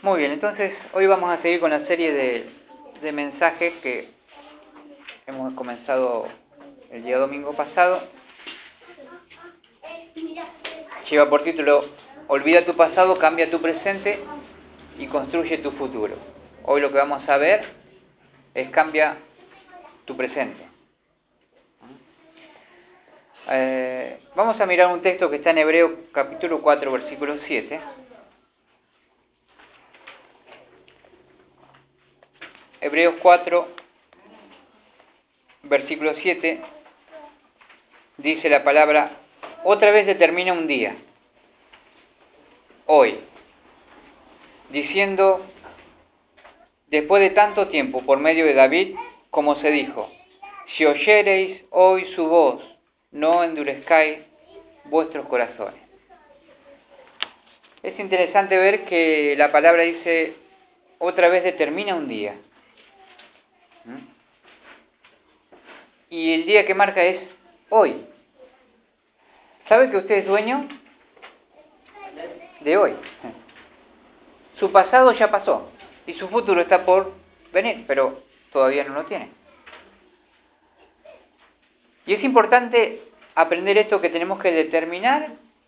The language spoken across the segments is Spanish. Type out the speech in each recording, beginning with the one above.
Muy bien, entonces hoy vamos a seguir con la serie de mensajes que hemos comenzado el día domingo pasado. Lleva por título: Olvida tu pasado, cambia tu presente y construye tu futuro. Hoy lo que vamos a ver es cambia tu presente. Vamos a mirar un texto que está en Hebreos capítulo 4, versículo 7. Hebreos 4, versículo 7, dice la palabra: otra vez determina un día, hoy, diciendo, después de tanto tiempo, por medio de David, como se dijo, si oyereis hoy su voz, no endurezcáis vuestros corazones. Es interesante ver que la palabra dice, otra vez determina un día. Y el día que marca es hoy. ¿Sabe que usted es dueño de hoy? Su pasado ya pasó y su futuro está por venir, pero todavía no lo tiene. Y es importante aprender esto, que tenemos que determinar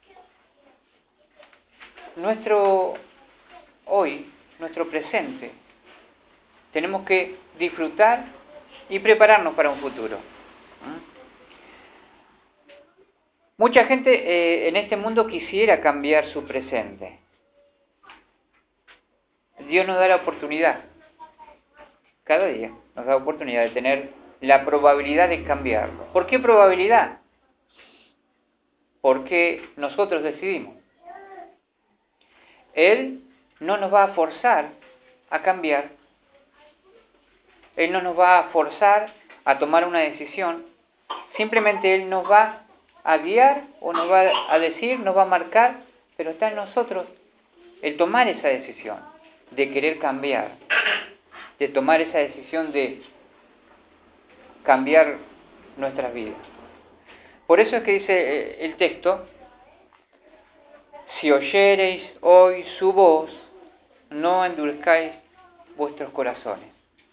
nuestro hoy, nuestro presente. Tenemos que disfrutar y prepararnos para un futuro. Mucha gente en este mundo quisiera cambiar su presente. Dios nos da la oportunidad, cada día nos da la oportunidad de tener la probabilidad de cambiarlo. ¿Por qué probabilidad? Porque nosotros decidimos. Él no nos va a forzar a cambiar. Él no nos va a forzar a tomar una decisión. Simplemente Él nos va a guiar o nos va a decir, nos va a marcar, pero está en nosotros el tomar esa decisión de querer cambiar, de tomar esa decisión de cambiar nuestras vidas. Por eso es que dice el texto, si oyereis hoy su voz, no endurezcáis vuestros corazones.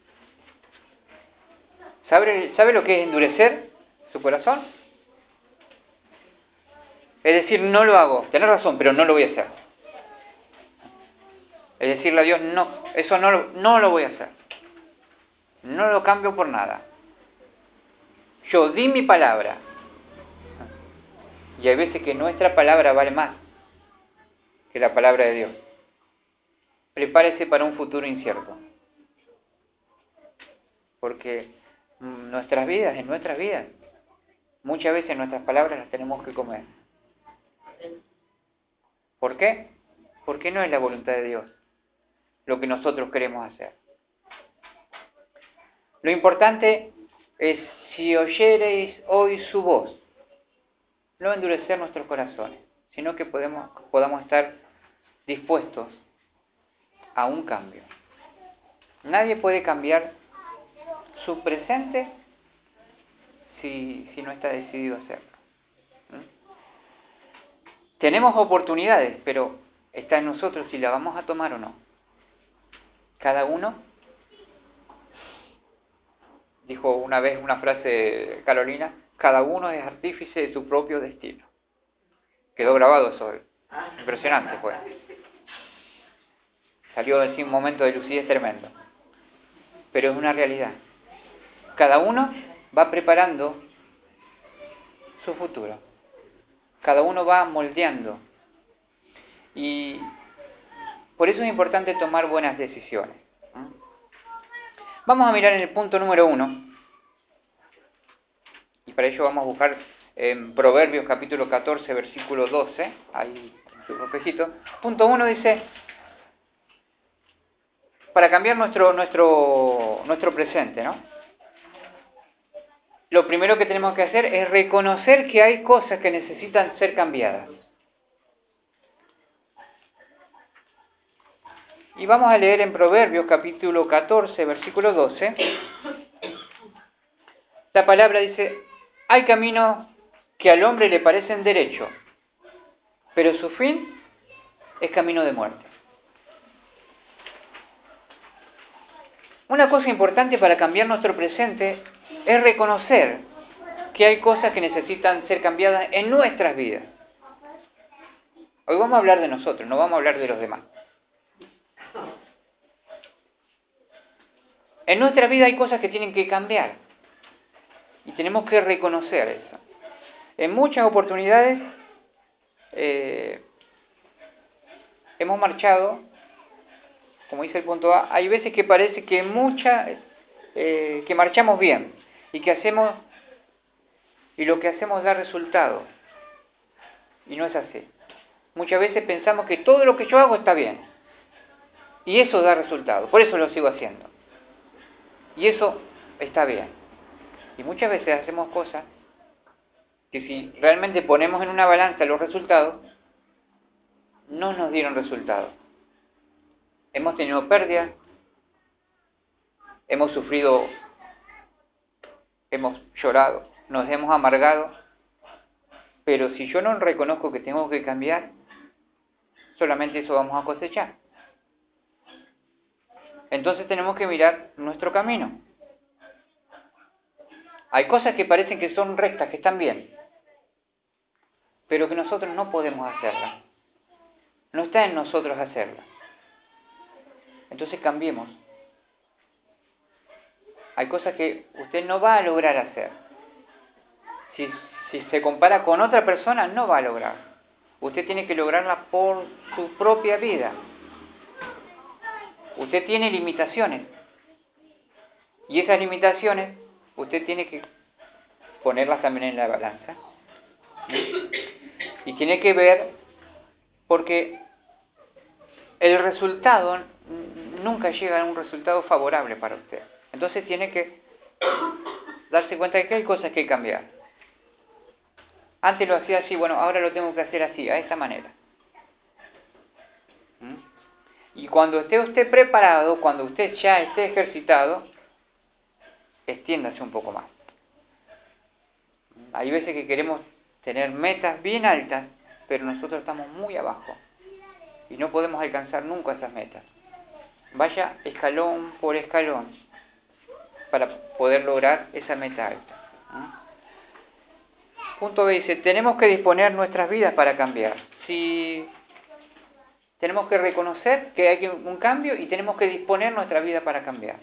¿Sabe lo que es endurecer su corazón? Es decir, no lo hago. Tenés razón, pero no lo voy a hacer. Es decirle a Dios, no, eso no lo voy a hacer. No lo cambio por nada. Yo di mi palabra. Y hay veces que nuestra palabra vale más que la palabra de Dios. Prepárese para un futuro incierto. Porque nuestras vidas, muchas veces nuestras palabras las tenemos que comer. ¿Por qué? Porque no es la voluntad de Dios lo que nosotros queremos hacer. Lo importante es, si oyereis hoy su voz, no endurecer nuestros corazones, sino que podamos estar dispuestos a un cambio. Nadie puede cambiar su presente si no está decidido a hacerlo. Tenemos oportunidades, pero está en nosotros si la vamos a tomar o no. Cada uno, dijo una vez una frase Carolina, cada uno es artífice de su propio destino. Quedó grabado eso, impresionante fue. Salió así un momento de lucidez tremendo. Pero es una realidad. Cada uno va preparando su futuro. Cada uno va moldeando. Y por eso es importante tomar buenas decisiones. Vamos a mirar en el punto número 1. Y para ello vamos a buscar en Proverbios capítulo 14, versículo 12. Ahí en su papelito. Punto 1 dice, para cambiar nuestro presente, ¿no? Lo primero que tenemos que hacer es reconocer que hay cosas que necesitan ser cambiadas. Y vamos a leer en Proverbios capítulo 14, versículo 12. La palabra dice, hay caminos que al hombre le parecen derecho, pero su fin es camino de muerte. Una cosa importante para cambiar nuestro presente es reconocer que hay cosas que necesitan ser cambiadas en nuestras vidas. Hoy vamos a hablar de nosotros, no vamos a hablar de los demás. En nuestra vida hay cosas que tienen que cambiar y tenemos que reconocer eso. En muchas oportunidades hemos marchado, como dice el punto A, hay veces que parece que que marchamos bien y lo que hacemos da resultado, y no es así. Muchas veces pensamos que todo lo que yo hago está bien y eso da resultado, por eso lo sigo haciendo y eso está bien. Y muchas veces hacemos cosas que si realmente ponemos en una balanza los resultados, no nos dieron resultados. Hemos tenido pérdidas, hemos sufrido, hemos llorado, nos hemos amargado, pero si yo no reconozco que tengo que cambiar, solamente eso vamos a cosechar. Entonces tenemos que mirar nuestro camino. Hay cosas que parecen que son rectas, que están bien, pero que nosotros no podemos hacerlas. No está en nosotros hacerlas. Entonces cambiemos. Hay cosas que usted no va a lograr hacer. Si se compara con otra persona, no va a lograr. Usted tiene que lograrla por su propia vida. Usted tiene limitaciones. Y esas limitaciones, usted tiene que ponerlas también en la balanza. Y tiene que ver, porque el resultado nunca llega a un resultado favorable para usted. Entonces tiene que darse cuenta de que hay cosas que hay que cambiar. Antes lo hacía así, bueno, ahora lo tengo que hacer así, a esa manera. Y cuando esté usted preparado, cuando usted ya esté ejercitado, extiéndase un poco más. Hay veces que queremos tener metas bien altas, pero nosotros estamos muy abajo y no podemos alcanzar nunca esas metas. Vaya escalón por escalón para poder lograr esa meta alta. Punto B dice, tenemos que disponer nuestras vidas para cambiar. Si tenemos que reconocer que hay un cambio y tenemos que disponer nuestra vida para cambiar.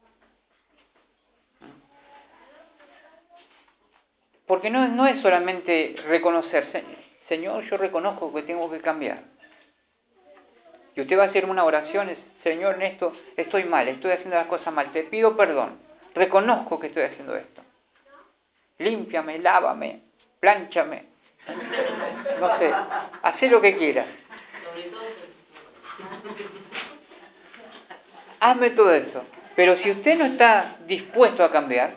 Porque no es solamente reconocer, Señor, yo reconozco que tengo que cambiar. Y usted va a hacer una oración, Señor, en esto estoy mal, estoy haciendo las cosas mal, te pido perdón, reconozco que estoy haciendo esto. Límpiame, lávame, plánchame, no sé, haz lo que quieras. Hazme todo eso. Pero si usted no está dispuesto a cambiar,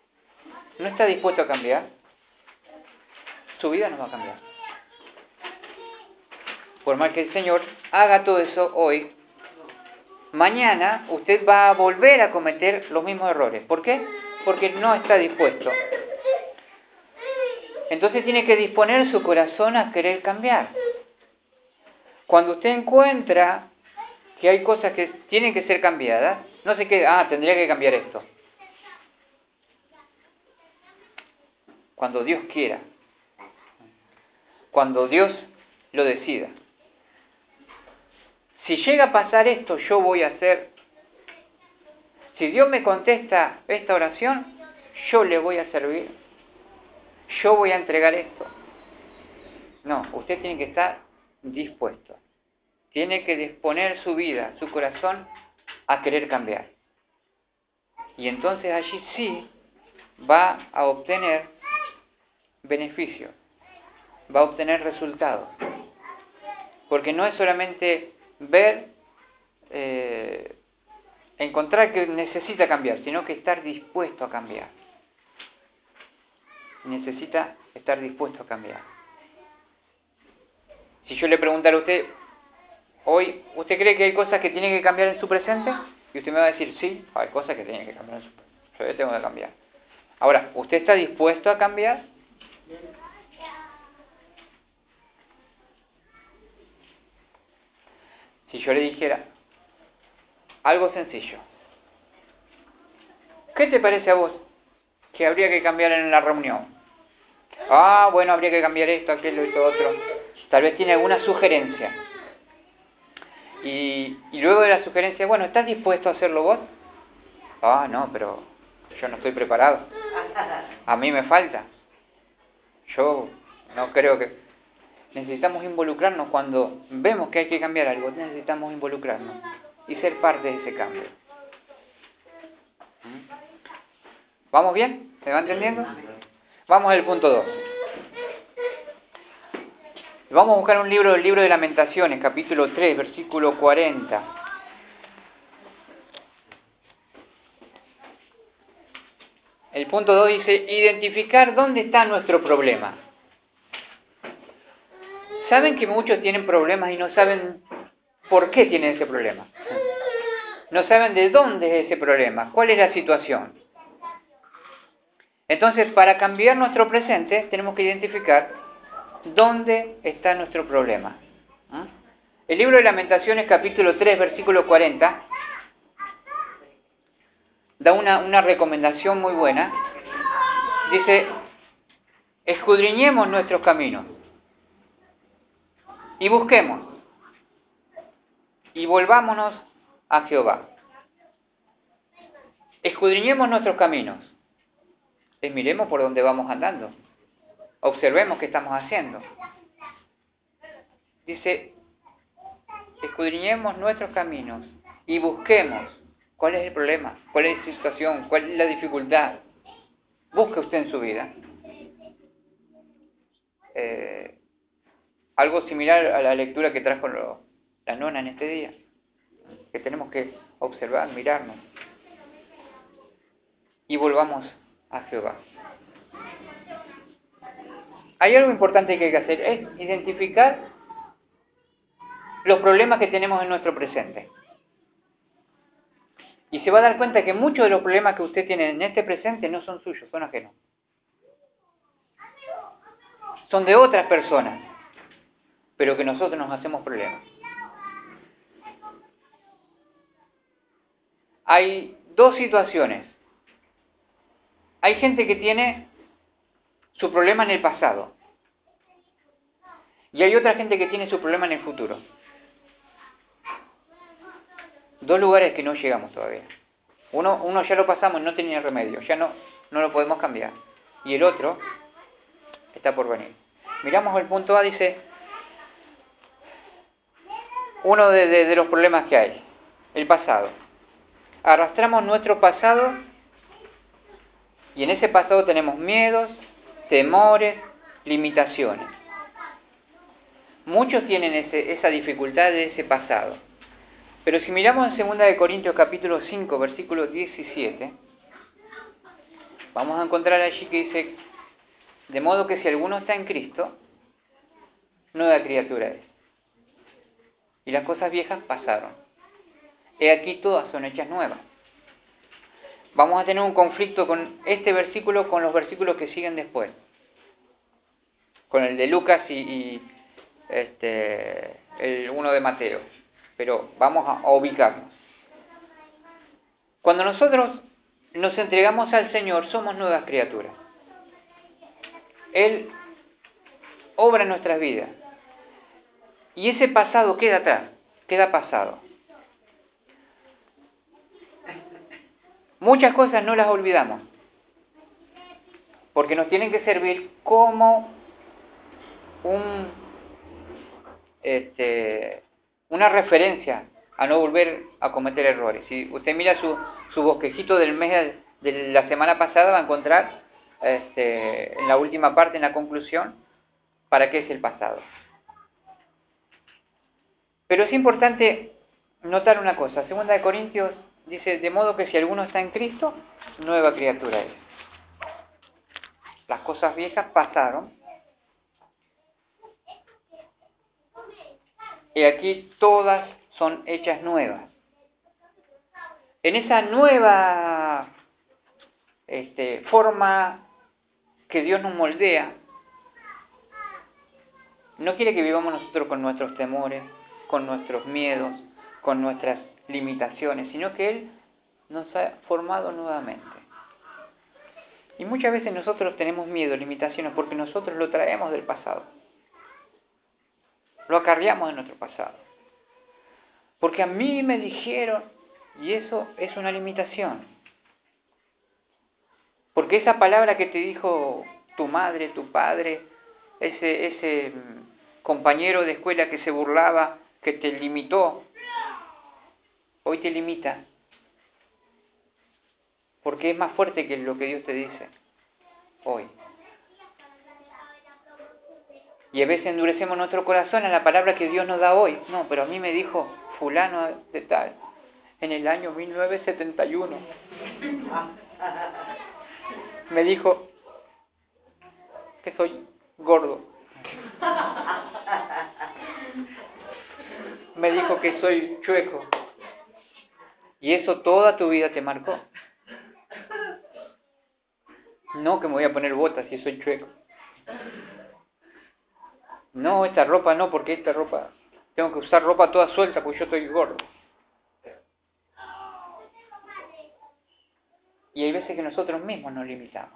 su vida no va a cambiar. Por más que el Señor haga todo eso hoy, mañana usted va a volver a cometer los mismos errores. ¿Por qué? Porque no está dispuesto. Entonces tiene que disponer su corazón a querer cambiar. Cuando usted encuentra que hay cosas que tienen que ser cambiadas, no se quede, tendría que cambiar esto. Cuando Dios quiera, cuando Dios lo decida. Si llega a pasar esto, yo voy a hacer. Si Dios me contesta esta oración, yo le voy a servir. Yo voy a entregar esto. No, usted tiene que estar dispuesto. Tiene que disponer su vida, su corazón, a querer cambiar. Y entonces allí sí va a obtener beneficios, va a obtener resultados. Porque no es solamente ver, encontrar que necesita cambiar, sino que estar dispuesto a cambiar. Necesita estar dispuesto a cambiar. Si yo le preguntara a usted, hoy, ¿usted cree que hay cosas que tiene que cambiar en su presente? Y usted me va a decir, sí, hay cosas que tienen que cambiar en su presente. Yo tengo que cambiar. Ahora, ¿usted está dispuesto a cambiar? Si yo le dijera algo sencillo, ¿Qué te parece a vos que habría que cambiar en la reunión? Bueno, habría que cambiar esto, aquello, esto, otro. Tal vez tiene alguna sugerencia. Y luego de la sugerencia, bueno, ¿estás dispuesto a hacerlo vos? No, pero yo no estoy preparado. A mí me falta. Yo no creo que... Necesitamos involucrarnos cuando vemos que hay que cambiar algo. Necesitamos involucrarnos y ser parte de ese cambio. ¿Vamos bien? ¿Se va entendiendo? Vamos al punto 2. Vamos a buscar un libro, el libro de Lamentaciones, capítulo 3, versículo 40. El punto 2 dice, identificar dónde está nuestro problema. ¿Saben que muchos tienen problemas y no saben por qué tienen ese problema? No saben de dónde es ese problema, cuál es la situación. Entonces, para cambiar nuestro presente, tenemos que identificar dónde está nuestro problema. El libro de Lamentaciones, capítulo 3, versículo 40, da una recomendación muy buena. Dice, escudriñemos nuestros caminos y busquemos y volvámonos a Jehová. Escudriñemos nuestros caminos. Miremos por dónde vamos andando. Observemos qué estamos haciendo. Dice, escudriñemos nuestros caminos y busquemos cuál es el problema, cuál es la situación, cuál es la dificultad. Busque usted en su vida. Algo similar a la lectura que trajo la nona en este día, que tenemos que observar, mirarnos y volvamos a Jehová. Hay algo importante que hay que hacer, es identificar los problemas que tenemos en nuestro presente. Y se va a dar cuenta que muchos de los problemas que usted tiene en este presente no son suyos, son ajenos. Son de otras personas, pero que nosotros nos hacemos problemas. Hay dos situaciones. Hay gente que tiene su problema en el pasado. Y hay otra gente que tiene su problema en el futuro. Dos lugares que no llegamos todavía. Uno ya lo pasamos, no tenía remedio, ya no lo podemos cambiar. Y el otro está por venir. Miramos el punto A, dice, uno de los problemas que hay, el pasado. Arrastramos nuestro pasado y en ese pasado tenemos miedos, temores, limitaciones. Muchos tienen esa dificultad de ese pasado. Pero si miramos en 2 Corintios capítulo 5, versículo 17, vamos a encontrar allí que dice, de modo que si alguno está en Cristo, nueva criatura es. Y las cosas viejas pasaron. He aquí todas son hechas nuevas. Vamos a tener un conflicto con este versículo, con los versículos que siguen después. Con el de Lucas y el uno de Mateo. Pero vamos a ubicarnos. Cuando nosotros nos entregamos al Señor, somos nuevas criaturas. Él obra en nuestras vidas. Y ese pasado queda atrás, queda pasado. Muchas cosas no las olvidamos, porque nos tienen que servir como una referencia a no volver a cometer errores. Si usted mira su bosquejito del mes de la semana pasada, va a encontrar en la última parte, en la conclusión, para qué es el pasado. Pero es importante notar una cosa. 2 Corintios dice, de modo que si alguno está en Cristo, nueva criatura es. Las cosas viejas pasaron. Y aquí todas son hechas nuevas. En esa nueva forma que Dios nos moldea, no quiere que vivamos nosotros con nuestros temores, con nuestros miedos, con nuestras limitaciones, sino que Él nos ha formado nuevamente. Y muchas veces nosotros tenemos miedo, limitaciones, porque nosotros lo traemos del pasado. Lo acarreamos de nuestro pasado. Porque a mí me dijeron, y eso es una limitación. Porque esa palabra que te dijo tu madre, tu padre, ese compañero de escuela que se burlaba, que te limitó, hoy te limita. Porque es más fuerte que lo que Dios te dice hoy. Y a veces endurecemos nuestro corazón a la palabra que Dios nos da hoy. No, pero a mí me dijo fulano de tal, en el año 1971. Me dijo que soy gordo. Me dijo que soy chueco. Y eso toda tu vida te marcó. No que me voy a poner botas si soy chueco. No, esta ropa no, porque esta ropa... Tengo que usar ropa toda suelta porque yo estoy gordo. Y hay veces que nosotros mismos nos limitamos.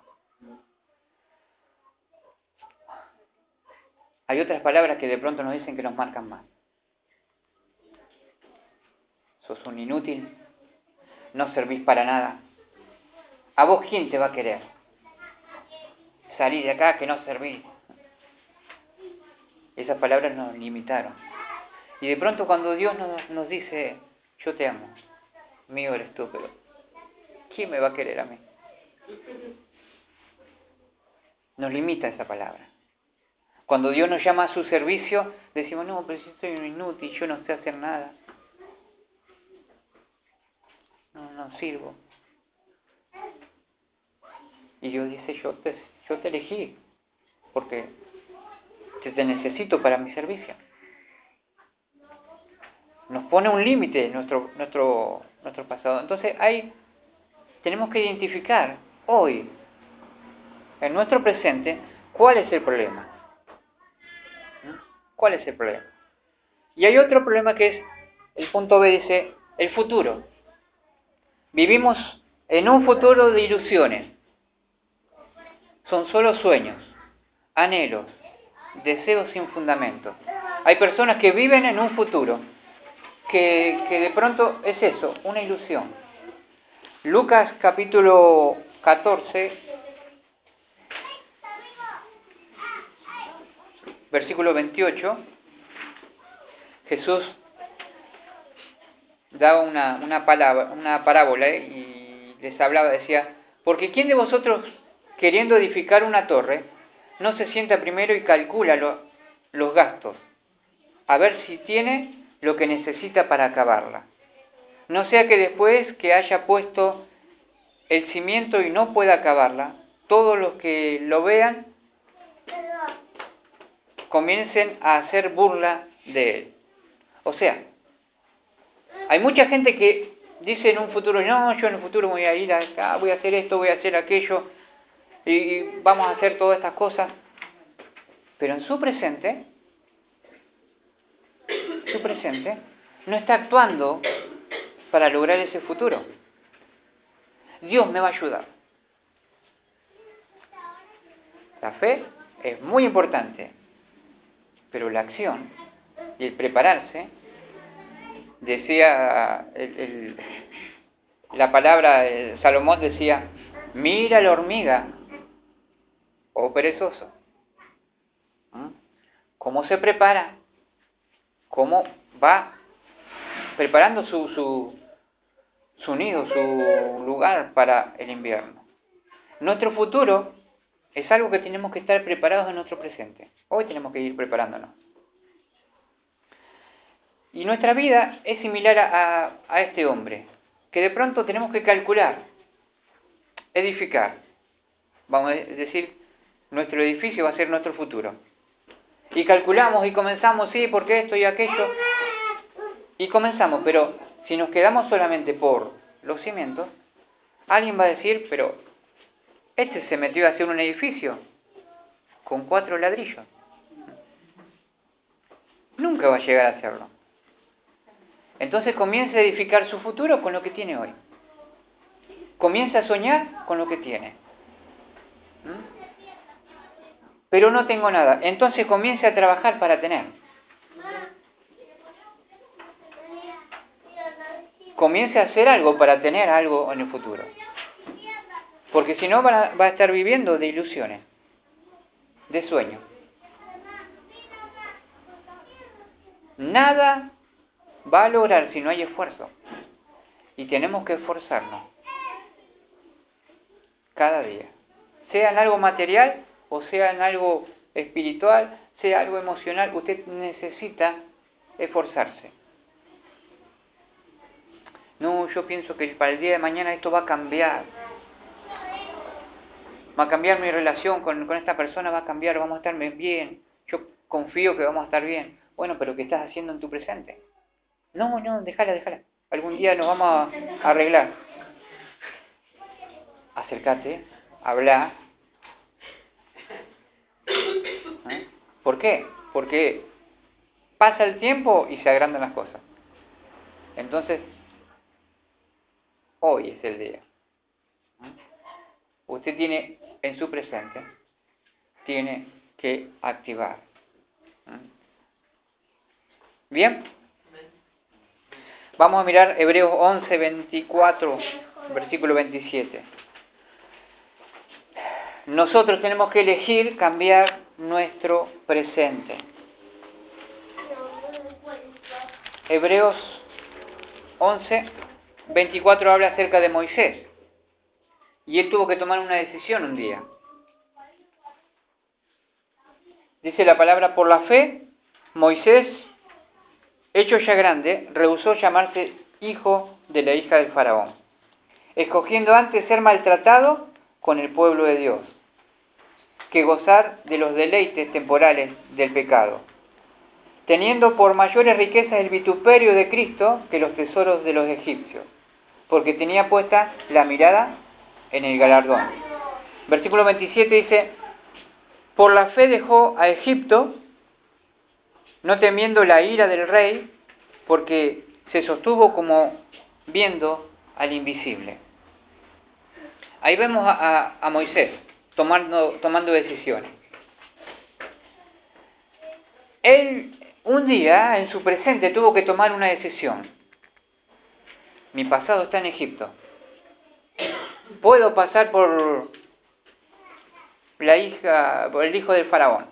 Hay otras palabras que de pronto nos dicen que nos marcan más. Sos un inútil, no servís para nada. ¿A vos quién te va a querer? Salí de acá que no servís. Esas palabras nos limitaron. Y de pronto cuando Dios nos dice, yo te amo, mío eres tú, pero ¿quién me va a querer a mí? Nos limita esa palabra. Cuando Dios nos llama a su servicio, decimos, no, pero si soy un inútil, yo no sé hacer nada. No sirvo. Y Dios dice, yo te elegí, porque te necesito para mi servicio. Nos pone un límite nuestro pasado. Entonces tenemos que identificar hoy, en nuestro presente, cuál es el problema. ¿Cuál es el problema? Y hay otro problema que es, el punto B dice, el futuro. Vivimos en un futuro de ilusiones. Son solo sueños, anhelos, deseos sin fundamento. Hay personas que viven en un futuro que de pronto es eso, una ilusión. Lucas capítulo 14, versículo 28, Jesús daba una parábola y les hablaba, decía, porque ¿quién de vosotros, queriendo edificar una torre, no se sienta primero y calcula los gastos, a ver si tiene lo que necesita para acabarla? No sea que después que haya puesto el cimiento y no pueda acabarla, todos los que lo vean comiencen a hacer burla de él. O sea, hay mucha gente que dice en un futuro, no, yo en el futuro voy a ir acá, voy a hacer esto, voy a hacer aquello, y vamos a hacer todas estas cosas. Pero en su presente, no está actuando para lograr ese futuro. Dios me va a ayudar. La fe es muy importante, pero la acción y el prepararse, decía la palabra, Salomón decía, mira la hormiga, oh perezoso. ¿Cómo se prepara? ¿Cómo va preparando su nido, su lugar para el invierno? Nuestro futuro es algo que tenemos que estar preparados en nuestro presente. Hoy tenemos que ir preparándonos. Y nuestra vida es similar a este hombre, que de pronto tenemos que calcular, edificar. Vamos a decir, nuestro edificio va a ser nuestro futuro. Y calculamos y comenzamos, sí, porque esto y aquello. Y comenzamos, pero si nos quedamos solamente por los cimientos, alguien va a decir, pero este se metió a hacer un edificio con 4 ladrillos. Nunca va a llegar a hacerlo. Entonces comienza a edificar su futuro con lo que tiene hoy. Comienza a soñar con lo que tiene. Pero no tengo nada. Entonces comience a trabajar para tener. Comience a hacer algo para tener algo en el futuro. Porque si no va a estar viviendo de ilusiones, de sueños. Nada va a lograr si no hay esfuerzo. Y tenemos que esforzarnos cada día. Sea en algo material o sea en algo espiritual, sea algo emocional, usted necesita esforzarse. No, yo pienso que para el día de mañana esto va a cambiar. Va a cambiar mi relación con esta persona, va a cambiar, vamos a estar bien. Yo confío que vamos a estar bien. Bueno, pero ¿qué estás haciendo en tu presente? No, déjala. Algún día nos vamos a arreglar. Acércate, habla. ¿Por qué? Porque pasa el tiempo y se agrandan las cosas. Entonces, hoy es el día. Usted tiene en su presente, tiene que activar. ¿Bien? Vamos a mirar Hebreos 11, 24, versículo 27. Nosotros tenemos que elegir cambiar nuestro presente. Hebreos 11, 24 habla acerca de Moisés. Y él tuvo que tomar una decisión un día. Dice la palabra, por la fe, Moisés, hecho ya grande, rehusó llamarse hijo de la hija del faraón, escogiendo antes ser maltratado con el pueblo de Dios, que gozar de los deleites temporales del pecado, teniendo por mayores riquezas el vituperio de Cristo que los tesoros de los egipcios, porque tenía puesta la mirada en el galardón. Versículo 27 dice, por la fe dejó a Egipto, no temiendo la ira del rey, porque se sostuvo como viendo al invisible. Ahí vemos a Moisés tomando decisiones. Él un día en su presente tuvo que tomar una decisión. Mi pasado está en Egipto. Puedo pasar por el hijo del faraón.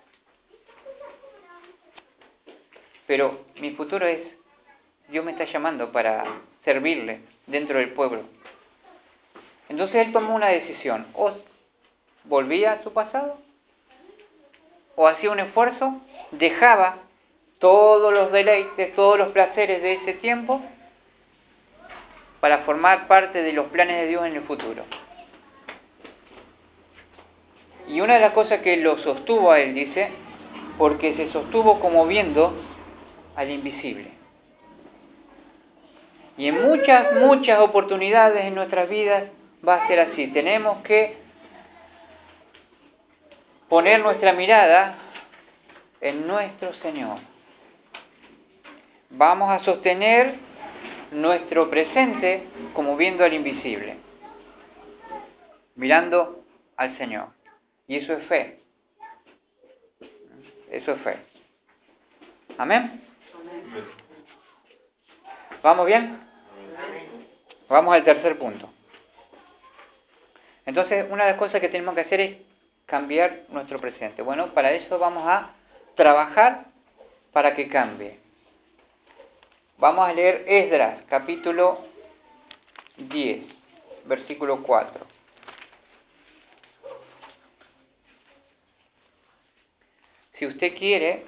Pero mi futuro es, Dios me está llamando para servirle dentro del pueblo. Entonces él tomó una decisión. O volvía a su pasado, o hacía un esfuerzo, dejaba todos los deleites, todos los placeres de ese tiempo, para formar parte de los planes de Dios en el futuro. Y una de las cosas que lo sostuvo a él, dice, porque se sostuvo como viendo al invisible. Y en muchas oportunidades en nuestras vidas va a ser así. Tenemos que poner nuestra mirada en nuestro Señor. Vamos a sostener nuestro presente como viendo al invisible, mirando al Señor. Y eso es fe. Eso es fe. ¿Amén? ¿Vamos bien? Vamos al tercer punto. Entonces, una de las cosas que tenemos que hacer es cambiar nuestro presente. Bueno, para eso vamos a trabajar para que cambie. Vamos a leer Esdras, capítulo 10, versículo 4. Si usted quiere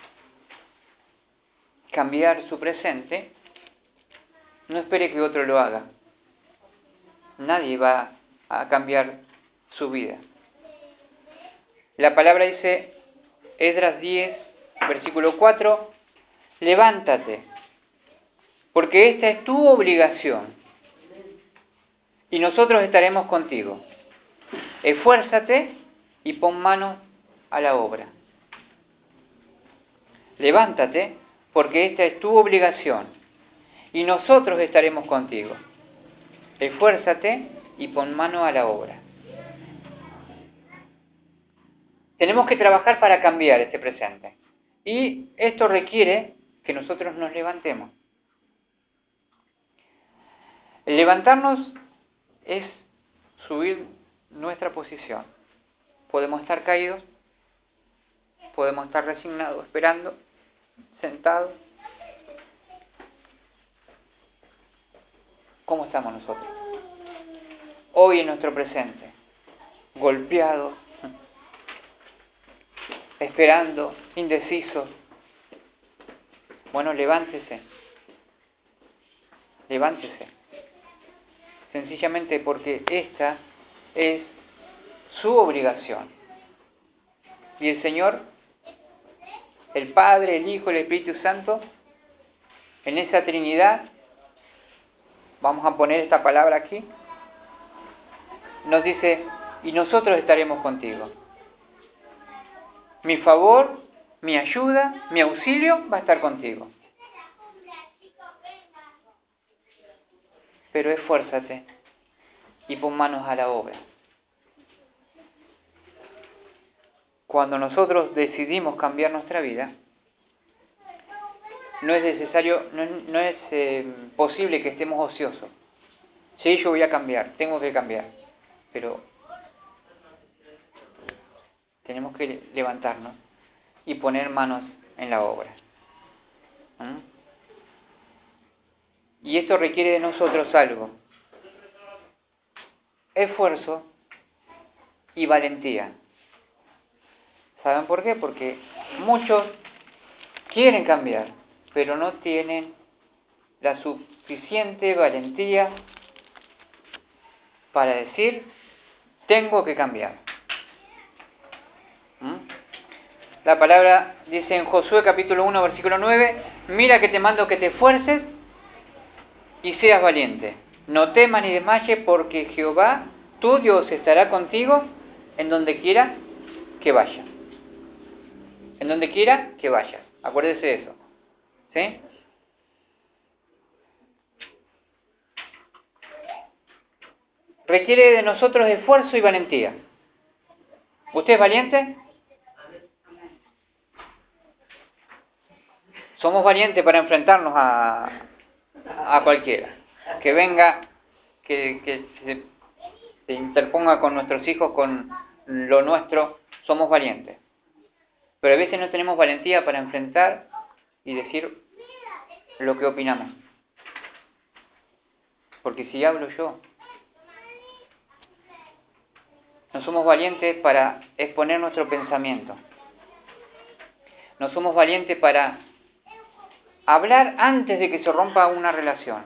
cambiar su presente, no espere que otro lo haga. Nadie va a cambiar su vida. La palabra dice, Esdras 10, versículo 4, levántate, porque esta es tu obligación, y nosotros estaremos contigo. Esfuérzate y pon mano a la obra. Levántate, porque esta es tu obligación, y nosotros estaremos contigo. Esfuérzate y pon mano a la obra. Tenemos que trabajar para cambiar este presente. Y esto requiere que nosotros nos levantemos. El levantarnos es subir nuestra posición. Podemos estar caídos, podemos estar resignados, esperando, sentados. ¿Cómo estamos nosotros? Hoy en nuestro presente, golpeados, esperando, indecisos. Bueno, levántese. Levántese. Sencillamente porque esta es su obligación. Y el Señor, el Padre, el Hijo, el Espíritu Santo, en esa Trinidad, vamos a poner esta palabra aquí, nos dice, y nosotros estaremos contigo. Mi favor, mi ayuda, mi auxilio va a estar contigo. Pero esfuérzate y pon manos a la obra. Cuando nosotros decidimos cambiar nuestra vida, no es necesario, no es posible que estemos ociosos. Sí, yo voy a cambiar, tengo que cambiar, pero tenemos que levantarnos y poner manos en la obra. Y esto requiere de nosotros algo: esfuerzo y valentía. ¿Saben por qué? Porque muchos quieren cambiar, pero no tienen la suficiente valentía para decir, tengo que cambiar. La palabra dice en Josué capítulo 1, versículo 9, mira que te mando que te esfuerces y seas valiente. No temas ni desmayes, porque Jehová, tu Dios, estará contigo en donde quiera que vayas. En donde quiera que vayas. Acuérdese de eso. ¿Sí? Requiere de nosotros esfuerzo y valentía. ¿Usted es valiente? Somos valientes para enfrentarnos a cualquiera. Que venga, que se interponga con nuestros hijos, con lo nuestro. Somos valientes. Pero a veces no tenemos valentía para enfrentar y decir lo que opinamos. Porque si hablo yo, no somos valientes para exponer nuestro pensamiento. No somos valientes para hablar antes de que se rompa una relación.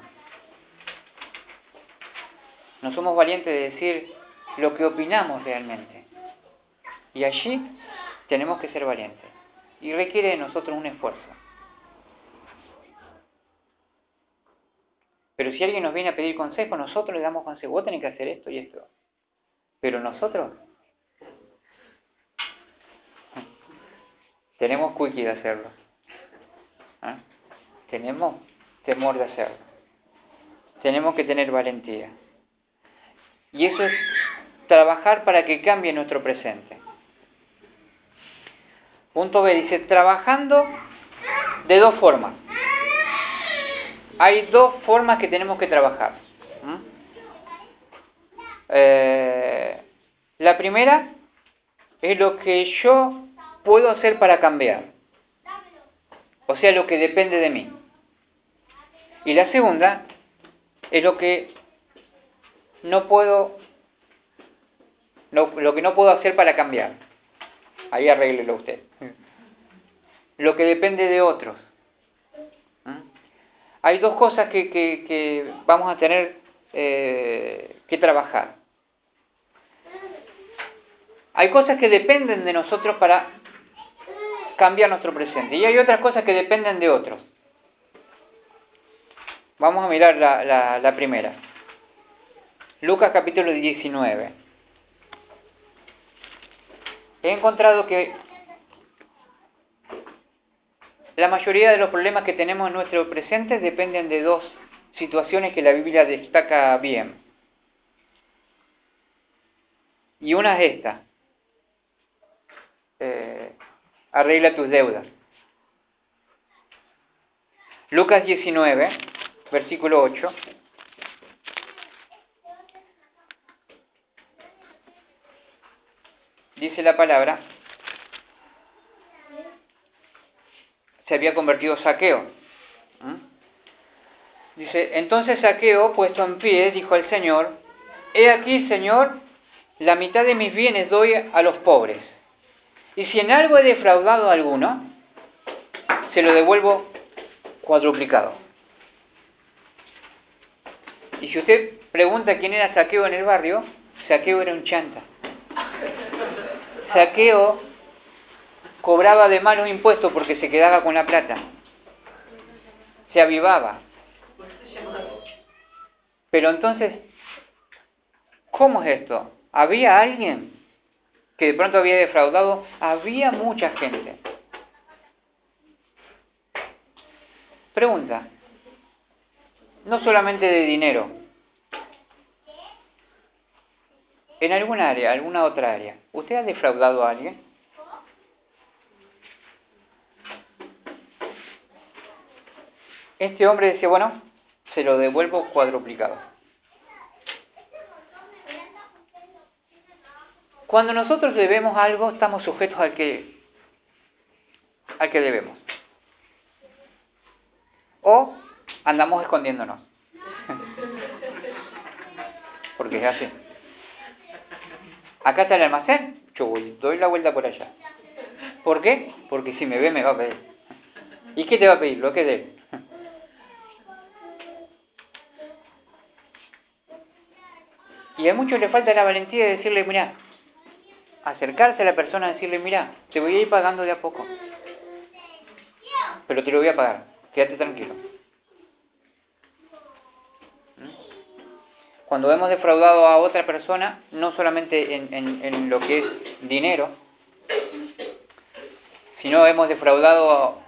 No somos valientes de decir lo que opinamos realmente. Y allí tenemos que ser valientes. Y requiere de nosotros un esfuerzo. Pero si alguien nos viene a pedir consejo, nosotros le damos consejo. Vos tenés que hacer esto y esto. Pero nosotros tenemos quickie de hacerlo. Tenemos temor de hacerlo. Tenemos que tener valentía. Y eso es trabajar para que cambie nuestro presente. Punto B dice, trabajando de dos formas. Hay dos formas que tenemos que trabajar. La primera es lo que yo puedo hacer para cambiar. O sea, lo que depende de mí. Y la segunda es lo que no puedo, lo que no puedo hacer para cambiar. Ahí arréglelo usted. Lo que depende de otros. Hay dos cosas que vamos a tener que trabajar. Hay cosas que dependen de nosotros para cambiar nuestro presente. Y hay otras cosas que dependen de otros. Vamos a mirar la primera. Lucas capítulo 19. He encontrado que la mayoría de los problemas que tenemos en nuestro presente dependen de dos situaciones que la Biblia destaca bien. Y una es esta. arregla tus deudas. Lucas 19, versículo 8. Dice la palabra, se había convertido Zaqueo. Dice, entonces Zaqueo, puesto en pie, dijo al Señor, he aquí, Señor, la mitad de mis bienes doy a los pobres. Y si en algo he defraudado a alguno, se lo devuelvo cuadruplicado. Y si usted pregunta quién era Zaqueo en el barrio, Zaqueo era un chanta. Zaqueo cobraba de más los impuestos porque se quedaba con la plata. Se avivaba. Pero entonces, ¿cómo es esto? ¿Había alguien que de pronto había defraudado? Había mucha gente. Pregunta, no solamente de dinero, en alguna área, alguna otra área, ¿usted ha defraudado a alguien? Este hombre decía, bueno, se lo devuelvo cuadruplicado. Cuando nosotros debemos algo, estamos sujetos al que debemos. O andamos escondiéndonos. Porque es así. Acá está el almacén, yo doy la vuelta por allá. ¿Por qué? Porque si me ve me va a pedir. ¿Y qué te va a pedir? Lo que dé. Y a muchos le falta la valentía de decirle, mira, acercarse a la persona y decirle, mira, te voy a ir pagando de a poco. Pero te lo voy a pagar, quédate tranquilo. Cuando hemos defraudado a otra persona, no solamente en lo que es dinero, sino hemos defraudado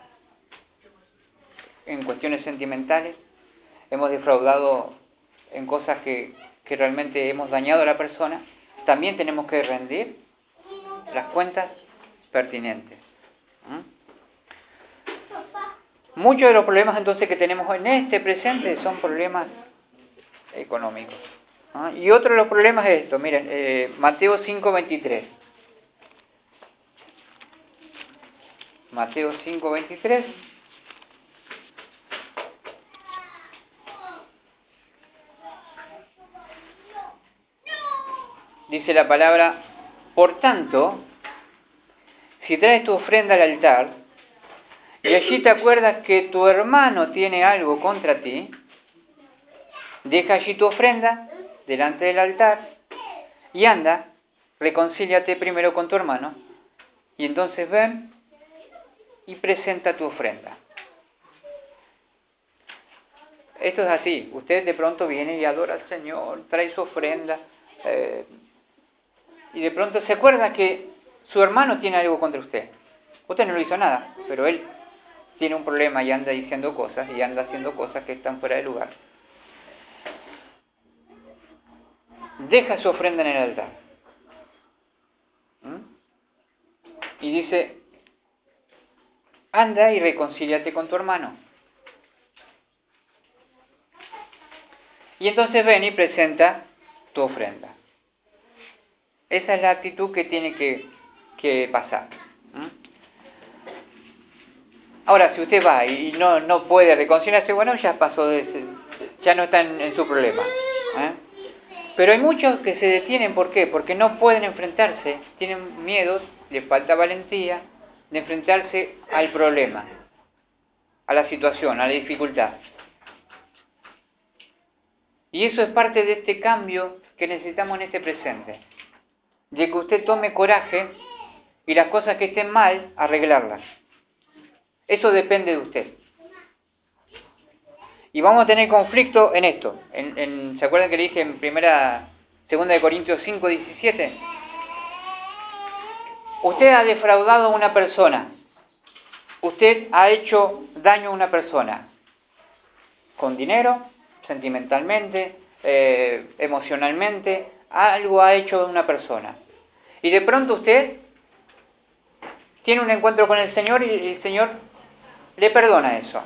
en cuestiones sentimentales, hemos defraudado en cosas que realmente hemos dañado a la persona, también tenemos que rendir las cuentas pertinentes. Muchos de los problemas entonces que tenemos en este presente son problemas económicos. Y otro de los problemas es esto, miren, Mateo 5:23. Mateo 5:23. Dice la palabra, por tanto, si traes tu ofrenda al altar, y allí te acuerdas que tu hermano tiene algo contra ti, deja allí tu ofrenda delante del altar y anda, reconcíliate primero con tu hermano y entonces ven y presenta tu ofrenda. Esto es así, usted de pronto viene y adora al Señor, trae su ofrenda y de pronto se acuerda que su hermano tiene algo contra usted. Usted no le hizo nada, pero él tiene un problema y anda diciendo cosas y anda haciendo cosas que están fuera de lugar. Deja su ofrenda en el altar. Y dice, anda y reconcíliate con tu hermano. Y entonces ven y presenta tu ofrenda. Esa es la actitud que tiene que pasar. Ahora, si usted va y no puede reconciliarse, bueno, ya pasó ya no está en su problema. Pero hay muchos que se detienen, ¿por qué? Porque no pueden enfrentarse, tienen miedos, les falta valentía de enfrentarse al problema, a la situación, a la dificultad. Y eso es parte de este cambio que necesitamos en este presente, de que usted tome coraje y las cosas que estén mal, arreglarlas. Eso depende de usted. Y vamos a tener conflicto en esto. ¿Se acuerdan que le dije en 2 de Corintios 5:17? Usted ha defraudado a una persona. Usted ha hecho daño a una persona. Con dinero, sentimentalmente, emocionalmente, algo ha hecho a una persona. Y de pronto usted tiene un encuentro con el Señor y el Señor le perdona eso.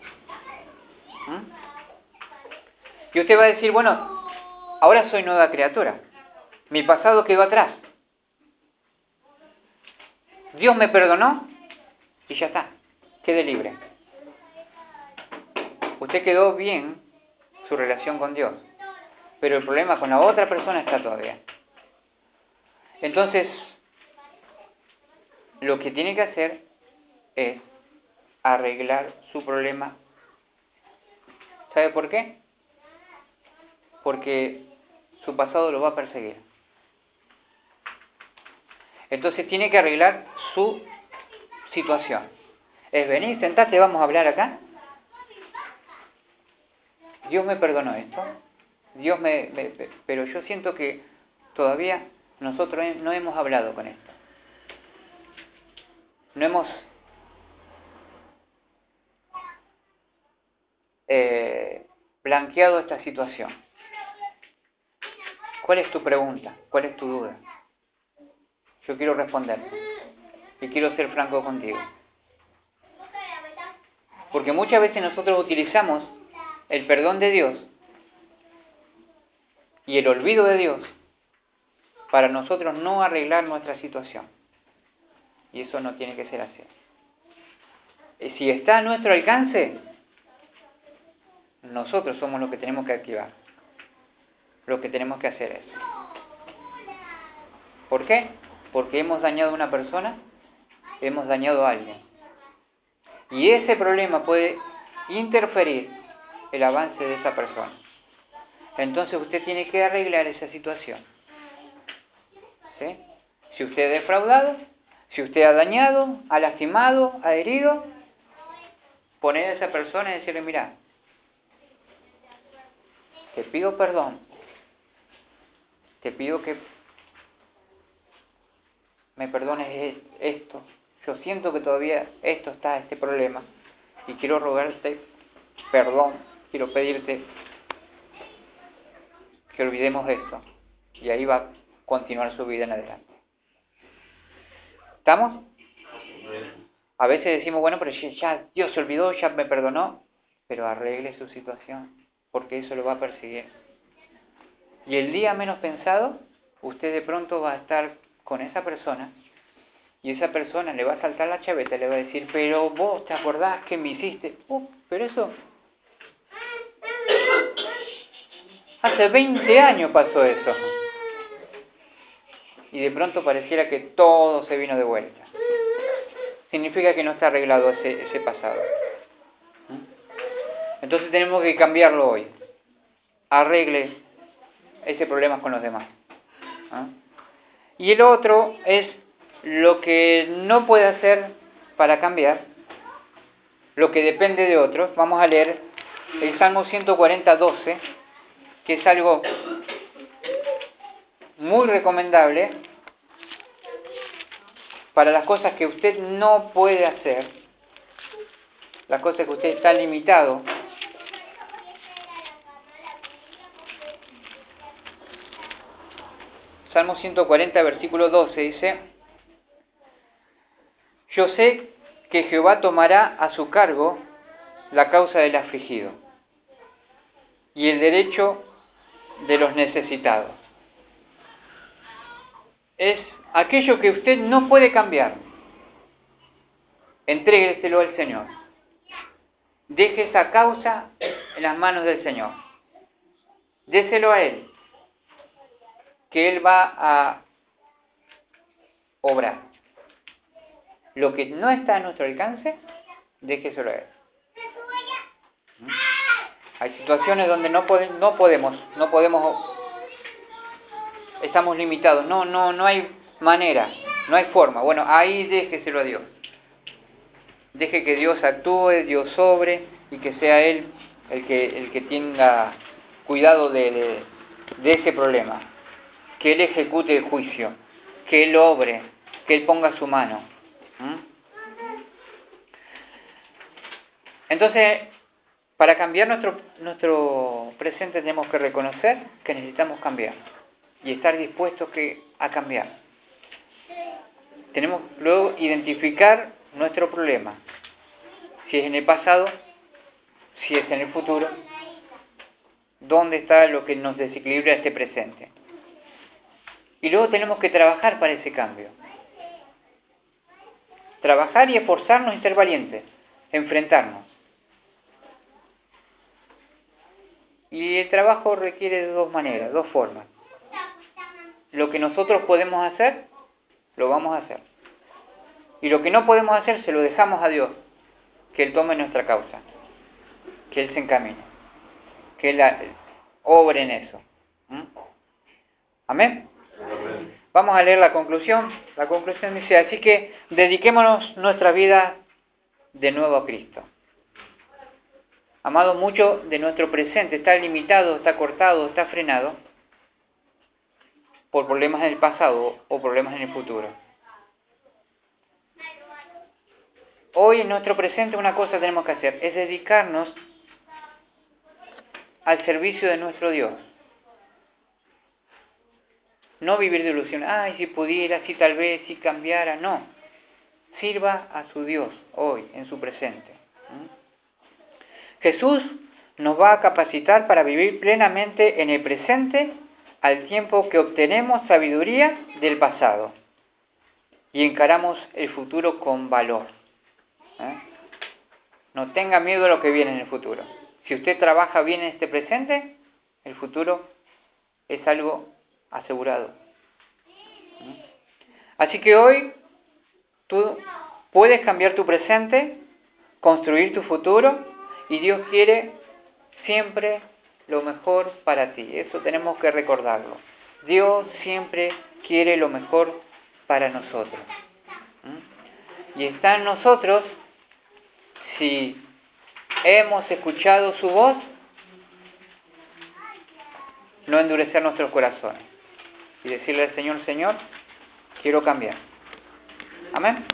Y usted va a decir, bueno, ahora soy nueva criatura. Mi pasado quedó atrás. Dios me perdonó y ya está, quedé libre. Usted quedó bien su relación con Dios, pero el problema con la otra persona está todavía. Entonces, lo que tiene que hacer es arreglar su problema. ¿Sabe por qué? Porque su pasado lo va a perseguir. Entonces tiene que arreglar su situación. Es venir, sentate, vamos a hablar acá. Dios me perdonó esto. Pero yo siento que todavía nosotros no hemos hablado con esto. No hemos blanqueado esta situación. ¿Cuál es tu pregunta? ¿Cuál es tu duda? Yo quiero responder y quiero ser franco contigo. Porque muchas veces nosotros utilizamos el perdón de Dios y el olvido de Dios para nosotros no arreglar nuestra situación. Y eso no tiene que ser así. Si está a nuestro alcance, nosotros somos los que tenemos que activar. Lo que tenemos que hacer es. ¿Por qué? Porque hemos dañado a una persona, hemos dañado a alguien. Y ese problema puede interferir el avance de esa persona. Entonces usted tiene que arreglar esa situación. ¿Sí? Si usted ha defraudado, si usted ha dañado, ha lastimado, ha herido, poner a esa persona y decirle, mira, te pido perdón, te pido que me perdones esto, yo siento que todavía este problema, y quiero rogarte perdón, quiero pedirte que olvidemos esto, y ahí va a continuar su vida en adelante. ¿Estamos? A veces decimos, bueno, pero ya Dios se olvidó, ya me perdonó, pero arregle su situación, porque eso lo va a perseguir. Y el día menos pensado, usted de pronto va a estar con esa persona, y esa persona le va a saltar la chaveta, le va a decir, pero vos te acordás que me hiciste, pero eso, hace 20 años pasó eso. Y de pronto pareciera que todo se vino de vuelta. Significa que no está arreglado ese pasado. Entonces tenemos que cambiarlo hoy. Arregle ese problema con los demás. Y el otro es lo que no puede hacer para cambiar, lo que depende de otros. Vamos a leer el Salmo 140, 12, que es algo muy recomendable para las cosas que usted no puede hacer, las cosas que usted está limitado. Salmo 140, versículo 12 dice, yo sé que Jehová tomará a su cargo la causa del afligido y el derecho de los necesitados. Es aquello que usted no puede cambiar. Entrégueselo al Señor. Deje esa causa en las manos del Señor. Déselo a Él, que Él va a obrar. Lo que no está a nuestro alcance, déjeselo a Él. Hay situaciones donde no podemos, estamos limitados, no hay manera, no hay forma. Bueno, ahí déjeselo a Dios. Deje que Dios actúe, Dios sobre, y que sea Él el que tenga cuidado de ese problema. Que Él ejecute el juicio, que Él obre, que Él ponga su mano. Entonces, para cambiar nuestro presente tenemos que reconocer que necesitamos cambiar y estar dispuestos a cambiar. tenemos luego identificar nuestro problema. Si es en el pasado, si es en el futuro, dónde está lo que nos desequilibra este presente. Y luego tenemos que trabajar para ese cambio. Trabajar y esforzarnos y ser valientes, enfrentarnos. Y el trabajo requiere de dos maneras, dos formas. Lo que nosotros podemos hacer, lo vamos a hacer. Y lo que no podemos hacer, se lo dejamos a Dios, que Él tome nuestra causa, que Él se encamine, que Él obre en eso. ¿Amén? Amén. Vamos a leer la conclusión. La conclusión dice, así que dediquémonos nuestra vida de nuevo a Cristo. Amado, mucho de nuestro presente está limitado, está cortado, está frenado por problemas en el pasado o problemas en el futuro. Hoy en nuestro presente una cosa tenemos que hacer, es dedicarnos al servicio de nuestro Dios. No vivir de ilusión, ay, si pudiera, si tal vez, si cambiara, no. Sirva a su Dios hoy, en su presente. Jesús nos va a capacitar para vivir plenamente en el presente al tiempo que obtenemos sabiduría del pasado y encaramos el futuro con valor. No tenga miedo a lo que viene en el futuro. Si usted trabaja bien en este presente, el futuro es algo asegurado. Así que hoy tú puedes cambiar tu presente, construir tu futuro, y Dios quiere siempre lo mejor para ti. Eso tenemos que recordarlo. Dios siempre quiere lo mejor para nosotros. Y está en nosotros, si hemos escuchado su voz, no endurecer nuestros corazones y decirle al Señor, Señor, quiero cambiar. Amén.